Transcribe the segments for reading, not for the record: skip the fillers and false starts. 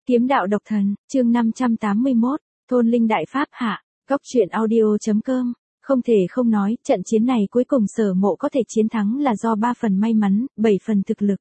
Kiếm đạo độc thần, chương 581, Thôn Linh Đại Pháp hạ, Góc truyện audio.com. Không thể không nói, trận chiến này cuối cùng Sở Mộ có thể chiến thắng là do 3 phần may mắn, 7 phần thực lực.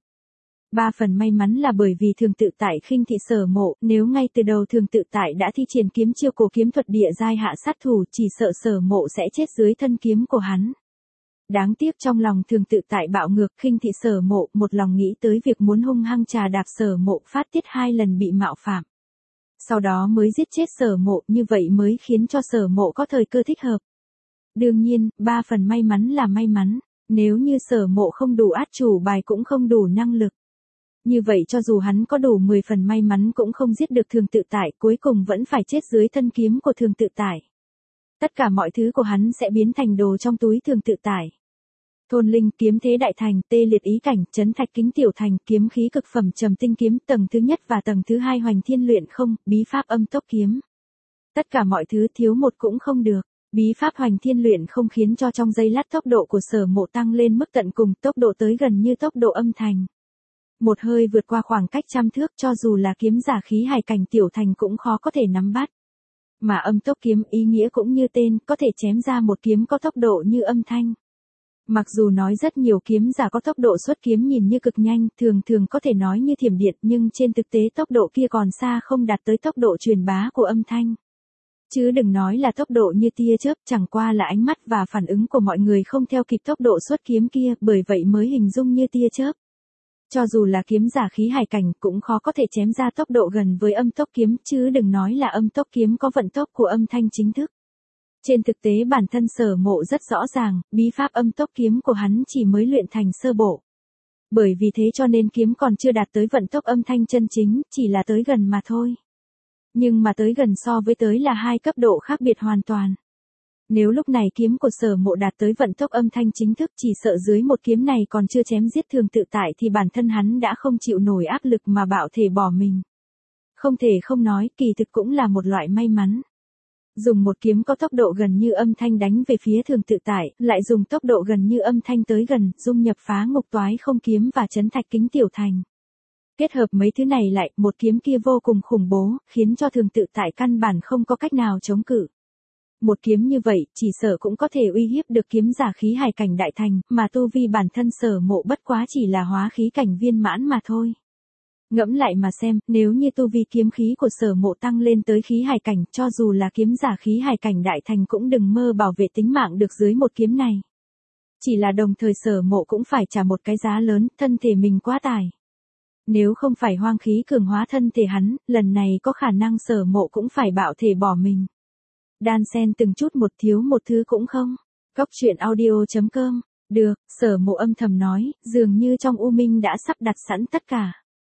3 phần may mắn là bởi vì Thường Tự Tại khinh thị Sở Mộ, nếu ngay từ đầu Thường Tự Tại đã thi triển kiếm chiêu cổ kiếm thuật địa giai hạ sát thủ, chỉ sợ Sở Mộ sẽ chết dưới thân kiếm của hắn. Đáng tiếc trong lòng Thường Tự Tại bạo ngược khinh thị Sở Mộ, một lòng nghĩ tới việc muốn hung hăng trà đạp Sở Mộ, phát tiết 2 lần bị mạo phạm. Sau đó mới giết chết Sở Mộ, như vậy mới khiến cho Sở Mộ có thời cơ thích hợp. Đương nhiên, 3 phần may mắn là may mắn, nếu như Sở Mộ không đủ át chủ bài cũng không đủ năng lực. Như vậy cho dù hắn có đủ 10 phần may mắn cũng không giết được Thường Tự Tại, cuối cùng vẫn phải chết dưới thân kiếm của Thường Tự Tại. Tất cả mọi thứ của hắn sẽ biến thành đồ trong túi Thường Tự Tại. Thôn Linh, kiếm thế đại thành, tê liệt ý cảnh, chấn thạch kính tiểu thành, kiếm khí cực phẩm trầm tinh kiếm, tầng thứ nhất và tầng thứ 2 hoành thiên luyện không, bí pháp âm tốc kiếm. Tất cả mọi thứ thiếu một cũng không được. Bí pháp hoành thiên luyện không khiến cho trong giây lát tốc độ của Sở Mộ tăng lên mức tận cùng, tốc độ tới gần như tốc độ âm thành. Một hơi vượt qua khoảng cách trăm thước, cho dù là kiếm giả khí hải cảnh tiểu thành cũng khó có thể nắm bắt. Mà âm tốc kiếm ý nghĩa cũng như tên, có thể chém ra một kiếm có tốc độ như âm thanh. Mặc dù nói rất nhiều kiếm giả có tốc độ xuất kiếm nhìn như cực nhanh, thường có thể nói như thiểm điện, nhưng trên thực tế tốc độ kia còn xa không đạt tới tốc độ truyền bá của âm thanh. Chứ đừng nói là tốc độ như tia chớp, chẳng qua là ánh mắt và phản ứng của mọi người không theo kịp tốc độ xuất kiếm kia, bởi vậy mới hình dung như tia chớp. Cho dù là kiếm giả khí hải cảnh cũng khó có thể chém ra tốc độ gần với âm tốc kiếm, chứ đừng nói là âm tốc kiếm có vận tốc của âm thanh chính thức. Trên thực tế bản thân Sở Mộ rất rõ ràng, bí pháp âm tốc kiếm của hắn chỉ mới luyện thành sơ bộ. Bởi vì thế cho nên kiếm còn chưa đạt tới vận tốc âm thanh chân chính, chỉ là tới gần mà thôi. Nhưng mà tới gần so với tới là 2 cấp độ khác biệt hoàn toàn. Nếu lúc này kiếm của Sở Mộ đạt tới vận tốc âm thanh chính thức, chỉ sợ dưới một kiếm này còn chưa chém giết Thường Tự Tại thì bản thân hắn đã không chịu nổi áp lực mà bạo thể bỏ mình. Không thể không nói, kỳ thực cũng là một loại may mắn. Dùng một kiếm có tốc độ gần như âm thanh đánh về phía Thường Tự Tại, lại dùng tốc độ gần như âm thanh tới gần, dung nhập phá ngục toái không kiếm và chấn thạch kính tiểu thành. Kết hợp mấy thứ này lại, một kiếm kia vô cùng khủng bố, khiến cho Thường Tự Tại căn bản không có cách nào chống cự. Một kiếm như vậy, chỉ sợ cũng có thể uy hiếp được kiếm giả khí hải cảnh đại thành, mà tu vi bản thân Sở Mộ bất quá chỉ là hóa khí cảnh viên mãn mà thôi. Ngẫm lại mà xem, nếu như tu vi kiếm khí của Sở Mộ tăng lên tới khí hải cảnh, cho dù là kiếm giả khí hải cảnh đại thành cũng đừng mơ bảo vệ tính mạng được dưới một kiếm này. Chỉ là đồng thời Sở Mộ cũng phải trả một cái giá lớn, thân thể mình quá tải. Nếu không phải hoang khí cường hóa thân thể hắn, lần này có khả năng Sở Mộ cũng phải bạo thể bỏ mình. Đan xen từng chút một thiếu một thứ cũng không. Góc truyện audio.com. Được, Sở Mộ âm thầm nói, dường như trong U Minh đã sắp đặt sẵn tất cả.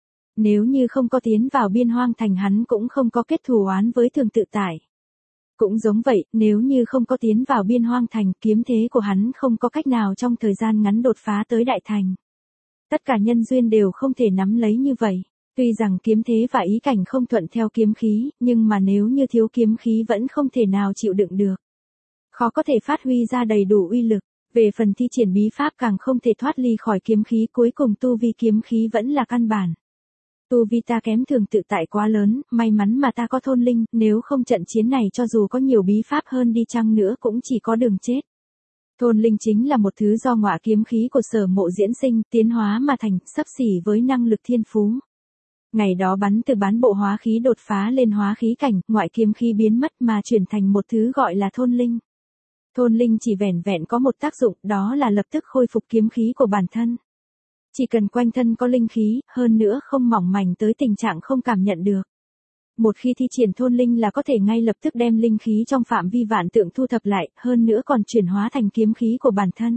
Nếu như không có tiến vào biên hoang thành hắn cũng không có kết thù oán với Thường Tự Tại. Cũng giống vậy, nếu như không có tiến vào biên hoang thành, kiếm thế của hắn không có cách nào trong thời gian ngắn đột phá tới đại thành. Tất cả nhân duyên đều không thể nắm lấy như vậy. Tuy rằng kiếm thế và ý cảnh không thuận theo kiếm khí, nhưng mà nếu như thiếu kiếm khí vẫn không thể nào chịu đựng được. Khó có thể phát huy ra đầy đủ uy lực. Về phần thi triển bí pháp càng không thể thoát ly khỏi kiếm khí, cuối cùng tu vi kiếm khí vẫn là căn bản. Tu vi ta kém Thường Tự Tại quá lớn, may mắn mà ta có Thôn Linh, nếu không trận chiến này cho dù có nhiều bí pháp hơn đi chăng nữa cũng chỉ có đường chết. Thôn Linh chính là một thứ do ngọa kiếm khí của Sở Mộ diễn sinh, tiến hóa mà thành, xấp xỉ với năng lực thiên phú. Ngày đó bắn từ bán bộ hóa khí đột phá lên hóa khí cảnh, ngoại kiếm khí biến mất mà chuyển thành một thứ gọi là Thôn Linh. Thôn Linh chỉ vẻn vẹn có một tác dụng, đó là lập tức khôi phục kiếm khí của bản thân. Chỉ cần quanh thân có linh khí, hơn nữa không mỏng mảnh tới tình trạng không cảm nhận được. Một khi thi triển Thôn Linh là có thể ngay lập tức đem linh khí trong phạm vi vạn tượng thu thập lại, hơn nữa còn chuyển hóa thành kiếm khí của bản thân.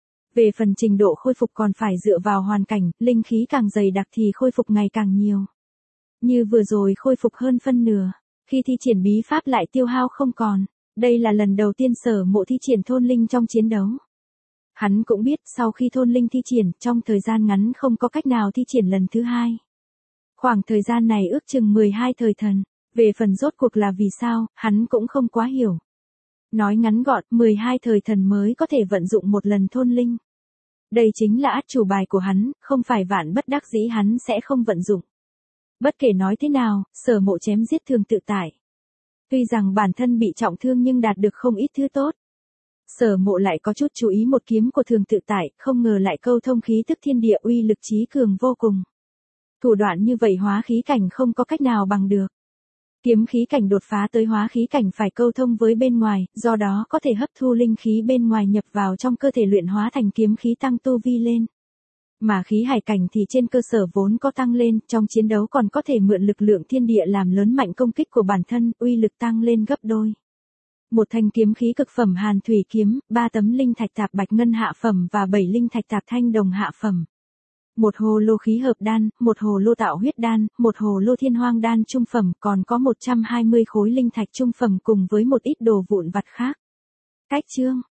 Về phần trình độ khôi phục còn phải dựa vào hoàn cảnh, linh khí càng dày đặc thì khôi phục ngày càng nhiều. Như vừa rồi khôi phục hơn phân nửa, khi thi triển bí pháp lại tiêu hao không còn. Đây là lần đầu tiên Sở Mộ thi triển Thôn Linh trong chiến đấu. Hắn cũng biết sau khi Thôn Linh thi triển, trong thời gian ngắn không có cách nào thi triển lần thứ 2. Khoảng thời gian này ước chừng 12 thời thần, về phần rốt cuộc là vì sao, hắn cũng không quá hiểu. Nói ngắn gọn, 12 thời thần mới có thể vận dụng một lần Thôn Linh. Đây chính là át chủ bài của hắn, không phải vạn bất đắc dĩ hắn sẽ không vận dụng. Bất kể nói thế nào, Sở Mộ chém giết Thường Tự Tại. Tuy rằng bản thân bị trọng thương nhưng đạt được không ít thứ tốt. Sở Mộ lại có chút chú ý một kiếm của Thường Tự Tại, không ngờ lại câu thông khí tức thiên địa, uy lực chí cường vô cùng. Thủ đoạn như vậy hóa khí cảnh không có cách nào bằng được. Kiếm khí cảnh đột phá tới hóa khí cảnh phải câu thông với bên ngoài, do đó có thể hấp thu linh khí bên ngoài nhập vào trong cơ thể luyện hóa thành kiếm khí tăng tu vi lên. Mà khí hải cảnh thì trên cơ sở vốn có tăng lên, trong chiến đấu còn có thể mượn lực lượng thiên địa làm lớn mạnh công kích của bản thân, uy lực tăng lên gấp đôi. Một thanh kiếm khí cực phẩm Hàn Thủy kiếm, 3 tấm linh thạch tạp bạch ngân hạ phẩm và 7 linh thạch tạp thanh đồng hạ phẩm. Một hồ lô khí hợp đan, một hồ lô tạo huyết đan, một hồ lô thiên hoang đan trung phẩm, còn có 120 khối linh thạch trung phẩm cùng với một ít đồ vụn vặt khác. Cách chương